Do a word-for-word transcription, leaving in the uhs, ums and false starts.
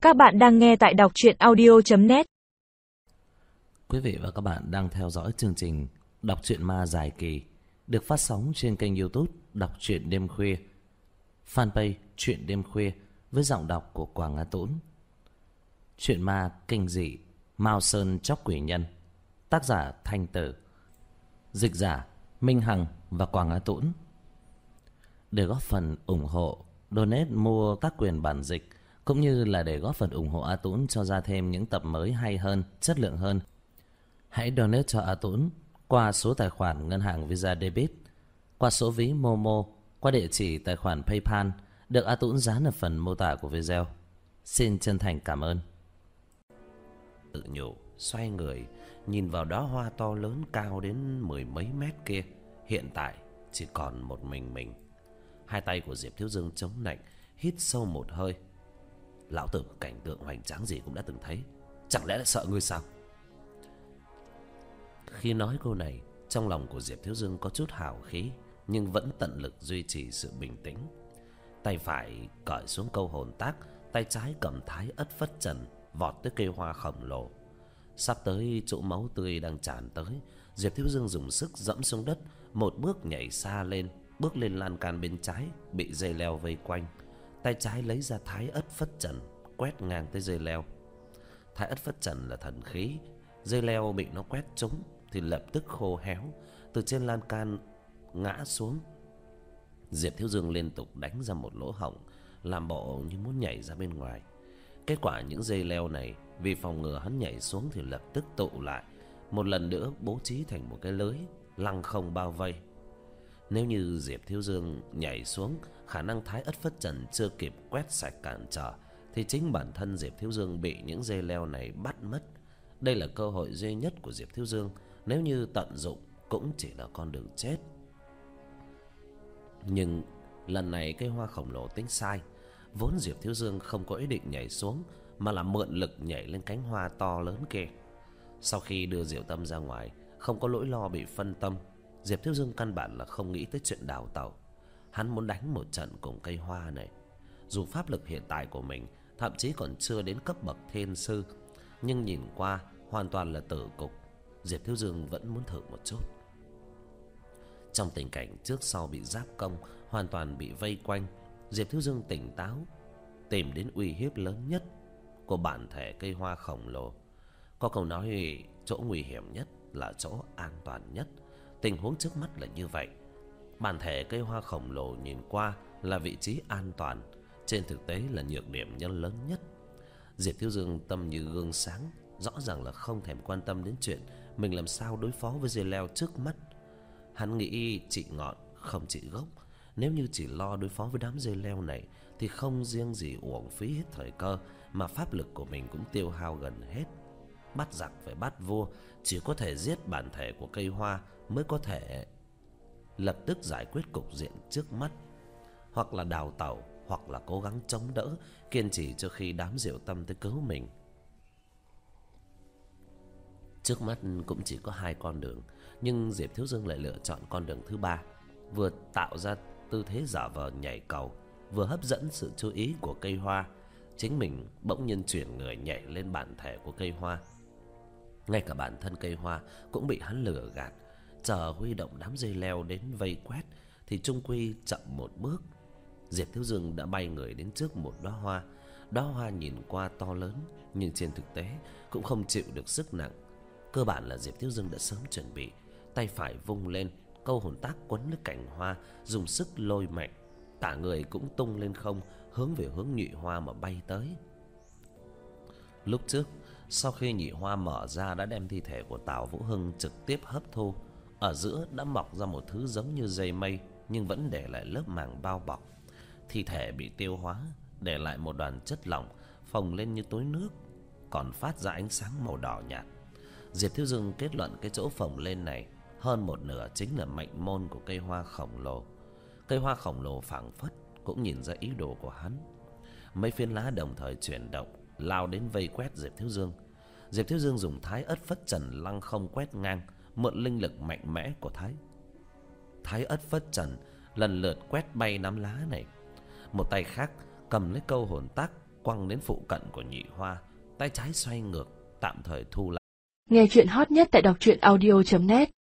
Các bạn đang nghe tại đọc truyện audio chấm net. Quý vị và các bạn đang theo dõi chương trình Đọc truyện ma dài kỳ được phát sóng trên kênh YouTube Đọc truyện đêm khuya, fanpage Truyện đêm khuya với giọng đọc của Quảng Á Tũng. Truyện ma kinh dị Mao Sơn Chóc Quỷ Nhân, tác giả Thanh Tử, dịch giả Minh Hằng và Quảng Á Tũng. Để góp phần ủng hộ, donate mua các quyền bản dịch cũng như là để góp phần ủng hộ A Tũng cho ra thêm những tập mới hay hơn, chất lượng hơn, hãy donate cho A Tũng qua số tài khoản ngân hàng Visa Debit, qua số ví Momo, qua địa chỉ tài khoản PayPal được A Tũng dán ở phần mô tả của video. Xin chân thành cảm ơn. Tự nhủ, xoay người nhìn vào đóa hoa to lớn cao đến mười mấy mét kia, hiện tại chỉ còn một mình mình. Hai tay của Diệp Thiếu Dương chống nạnh, hít sâu một hơi. Lão tử cảnh tượng hoành tráng gì cũng đã từng thấy, chẳng lẽ lại sợ ngươi sao? Khi nói câu này, trong lòng của Diệp Thiếu Dương có chút hào khí, nhưng vẫn tận lực duy trì sự bình tĩnh. Tay phải cởi xuống câu hồn tác, tay trái cầm thái ất phất trần vọt tới cây hoa khổng lồ. Sắp tới chỗ máu tươi đang tràn tới, Diệp Thiếu Dương dùng sức dẫm xuống đất, một bước nhảy xa lên, bước lên lan can bên trái bị dây leo vây quanh. Tay trái lấy ra thái ất phất trần quét ngang tới dây leo. Thái ất phất trần là thần khí, dây leo bị nó quét trúng thì lập tức khô héo, từ trên lan can ngã xuống. Diệp Thiếu Dương liên tục đánh ra một lỗ hổng, làm bộ như muốn nhảy ra bên ngoài. Kết quả những dây leo này vì phòng ngừa hắn nhảy xuống thì lập tức tụ lại, một lần nữa bố trí thành một cái lưới lăng không bao vây. Nếu như Diệp Thiếu Dương nhảy xuống, khả năng thái ất phất trần chưa kịp quét sạch cản trở thì chính bản thân Diệp Thiếu Dương bị những dây leo này bắt mất. Đây là cơ hội duy nhất của Diệp Thiếu Dương, nếu như tận dụng cũng chỉ là con đường chết. Nhưng lần này cây hoa khổng lồ tính sai. Vốn Diệp Thiếu Dương không có ý định nhảy xuống, mà là mượn lực nhảy lên cánh hoa to lớn kia. Sau khi đưa Diệu Tâm ra ngoài, không có nỗi lo bị phân tâm, Diệp Thiếu Dương căn bản là không nghĩ tới chuyện đào tẩu. Hắn muốn đánh một trận cùng cây hoa này. Dù pháp lực hiện tại của mình thậm chí còn chưa đến cấp bậc thiên sư, nhưng nhìn qua hoàn toàn là tử cục, Diệp Thiếu Dương vẫn muốn thử một chút. Trong tình cảnh trước sau bị giáp công, hoàn toàn bị vây quanh, Diệp Thiếu Dương tỉnh táo, tìm đến uy hiếp lớn nhất của bản thể cây hoa khổng lồ. Có câu nói chỗ nguy hiểm nhất là chỗ an toàn nhất. Tình huống trước mắt là như vậy. Bản thể cây hoa khổng lồ nhìn qua là vị trí an toàn, trên thực tế là nhược điểm nhân lớn nhất. Diệp Thiếu Dương tâm như gương sáng, rõ ràng là không thèm quan tâm đến chuyện mình làm sao đối phó với dây leo trước mắt. Hắn nghĩ trị ngọn không trị gốc. Nếu như chỉ lo đối phó với đám dây leo này thì không riêng gì uổng phí hết thời cơ, mà pháp lực của mình cũng tiêu hao gần hết. Bắt giặc phải bắt vua, chỉ có thể giết bản thể của cây hoa mới có thể lập tức giải quyết cục diện trước mắt. Hoặc là đào tẩu, hoặc là cố gắng chống đỡ, kiên trì cho khi đám Diệu Tâm tới cứu mình. Trước mắt cũng chỉ có hai con đường, nhưng Diệp Thiếu Dương lại lựa chọn con đường thứ ba, vừa tạo ra tư thế giả vờ nhảy cầu, vừa hấp dẫn sự chú ý của cây hoa. Chính mình bỗng nhiên chuyển người nhảy lên bản thể của cây hoa. Ngay cả bản thân cây hoa cũng bị hắn lừa gạt. Chờ huy động đám dây leo đến vây quét thì chung quy chậm một bước. Diệp Thiếu Dương đã bay người đến trước một đóa hoa. Đóa hoa nhìn qua to lớn, nhưng trên thực tế cũng không chịu được sức nặng. Cơ bản là Diệp Thiếu Dương đã sớm chuẩn bị. Tay phải vung lên, câu hồn tác quấn lấy cành hoa, dùng sức lôi mạnh. Cả người cũng tung lên không, hướng về hướng nhụy hoa mà bay tới. Lúc trước, sau khi nhị hoa mở ra đã đem thi thể của Tào Vũ Hưng trực tiếp hấp thu. Ở giữa đã mọc ra một thứ giống như dây mây, nhưng vẫn để lại lớp màng bao bọc. Thi thể bị tiêu hóa, để lại một đoàn chất lỏng phồng lên như túi nước, còn phát ra ánh sáng màu đỏ nhạt. Diệp Thiếu Dương kết luận cái chỗ phồng lên này hơn một nửa chính là mệnh môn của cây hoa khổng lồ. Cây hoa khổng lồ phảng phất cũng nhìn ra ý đồ của hắn. Mấy phiến lá đồng thời chuyển động, lao đến vây quét Diệp Thiếu Dương. Diệp Thiếu Dương dùng thái ất phất trần lăng không quét ngang, mượn linh lực mạnh mẽ của thái thái ất phất trần lần lượt quét bay nắm lá này. Một tay khác cầm lấy câu hồn tác quăng đến phụ cận của Nhị Hoa, tay trái xoay ngược, tạm thời thu lại. Nghe chuyện hot nhất tại đọc truyện audio chấm net.